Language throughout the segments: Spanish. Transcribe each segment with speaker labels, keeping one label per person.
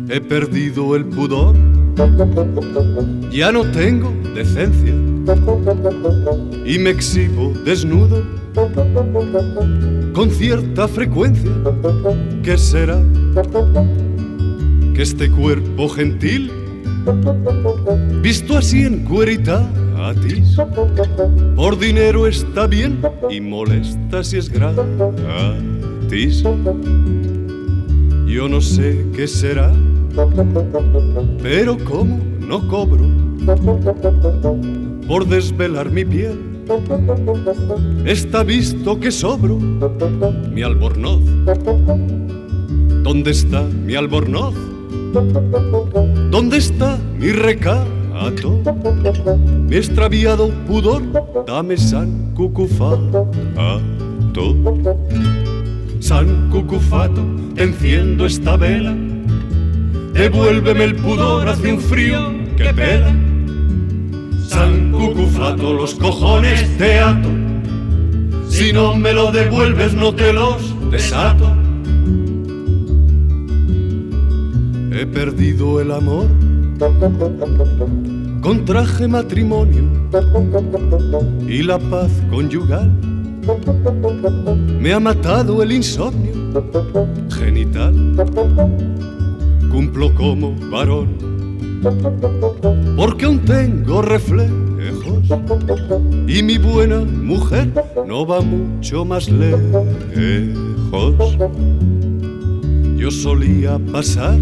Speaker 1: He perdido el pudor, ya no tengo decencia y me exhibo desnudo con cierta frecuencia. ¿Qué será? Que este cuerpo gentil, visto así en cueritatis, por dinero está bien y molesta si es gratis. Yo no sé qué será, pero como no cobro por desvelar mi piel, está visto que sobro mi albornoz. ¿Dónde está mi albornoz? ¿Dónde está mi recato? Mi extraviado pudor, dame San Cucufato. San Cucufato, te enciendo esta vela, devuélveme el pudor, hace un frío que pela. San Cucufato, los cojones te ato, si no me lo devuelves no te los desato. He perdido el amor, contraje matrimonio y la paz conyugal. Me ha matado el insomnio genital. Cumplo como varón, porque aún tengo reflejos y mi buena mujer no va mucho más lejos. Yo solía pasar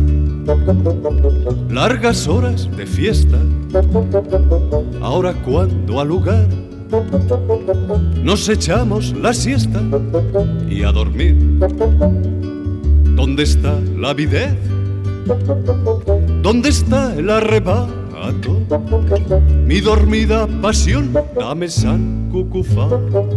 Speaker 1: largas horas de fiesta, ahora cuando al lugar nos echamos la siesta y a dormir. ¿Dónde está la avidez? ¿Dónde está el arrebato? Mi dormida pasión, dame San Cucufato.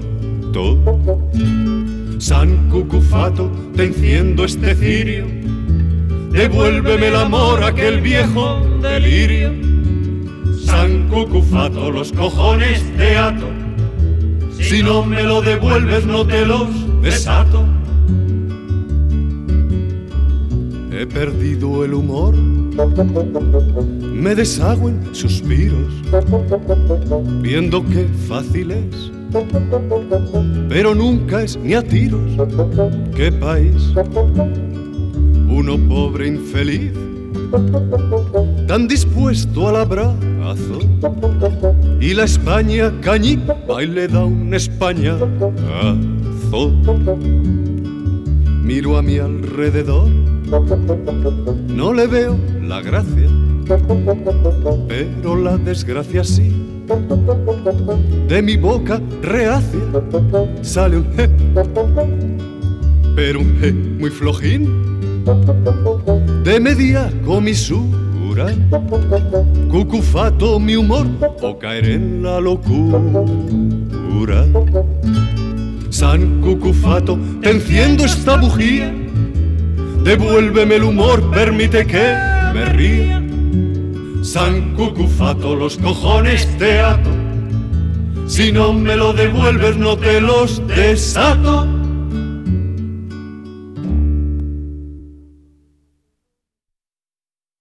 Speaker 1: San Cucufato, te enciendo este cirio, devuélveme el amor, aquel viejo delirio. San Cucufato, los cojones te ato, si no me lo devuelves no te los desato. He perdido el humor, me deshago en suspiros, viendo qué fácil es, pero nunca es ni a tiros. ¿Qué país? Uno pobre infeliz, tan dispuesto al abrazo, y la España cañipa y le da un españazo. Miro a mi alrededor, no le veo la gracia, pero la desgracia sí. De mi boca reacia sale un je, pero un je muy flojín, de media comisura. Cucufato, mi humor, o caer en la locura. San Cucufato, te enciendo esta bujía, devuélveme el humor, permite que me ría. San Cucufato, los cojones te ato, si no me lo devuelves no te los desato.